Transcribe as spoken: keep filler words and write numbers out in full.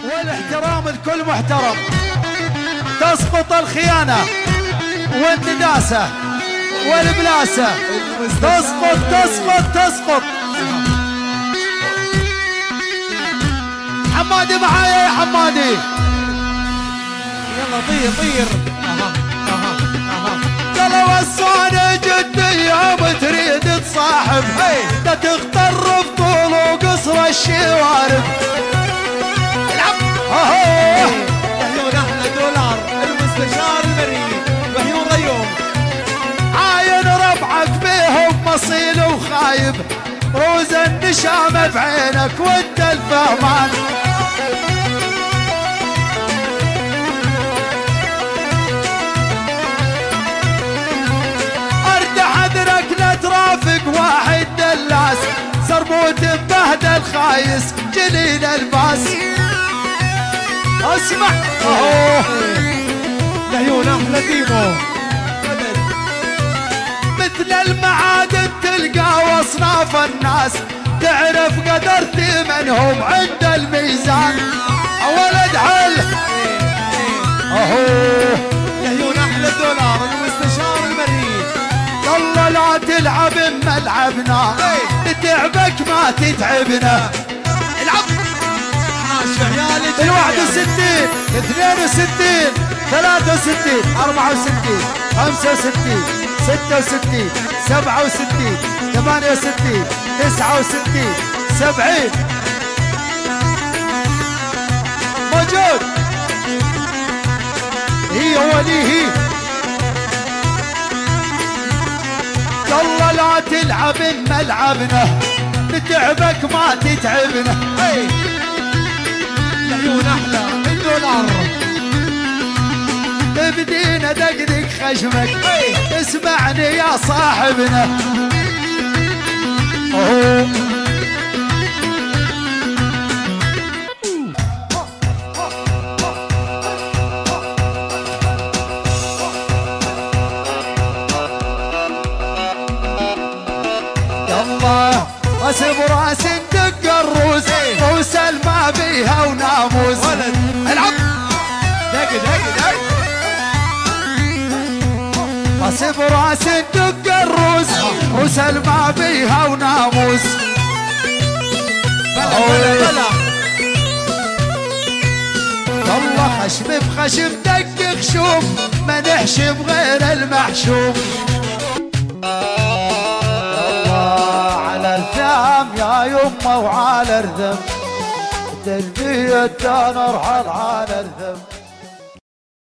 والاحترام الكل محترم. تسقط الخيانة والنداسة والبلاسة، تسقط تسقط تسقط. حمادي معايا يا حمادي، يلا طير طير. اها اها اها. قالوا السوني جدية بتريد تصاحب، ده تختار بطول وقصر الشوارب. العب اهو عيون احلى دولار المستشار المريض وعيون ريوم. عاين ربعك بيهم مصيل وخايب، روز النشامة بعينك وانت الفهمان. ارد حذرك لا ترافق واحد دلاس، سربوت بهدل خايس جليل الباس. اسمع اهو عيون احلى ديمو. مثل المعادن تلقى واصناف الناس، تعرف قدر ثمنهم عند الميزان. ولد حل اهو عيون احلى دولار المستشار المريض. والله لا تلعب بملعبنا، تعبك ما تتعبنا. العب عاش عيالي. الواحد وستين، اثنين وستين، ثلاثة وستين، أربعة وستين، خمسة وستين، ستة وستين، سبعة وستين، ثمانية وستين، تسعة وستين، سبعين. موجود هي ولي هي. والله لا تلعب بملعبنا، نتعبك ما تتعبنا. عيون احلى الدولار. بدينا دقدق خشمك، اسمعني يا صاحبنا. أوه. يلا راس براس ندق الروس، روس ما بيها وناموس. ولد العب دق دق دق. راس براس ندق الروس، روس ما بيها وناموس. بلا بلا بلا. والله خشم بخشم دق خشوم، ما نحشم غير المحشوم. يا يمه وعلى الرذم، تلبية نرحل على الرذم.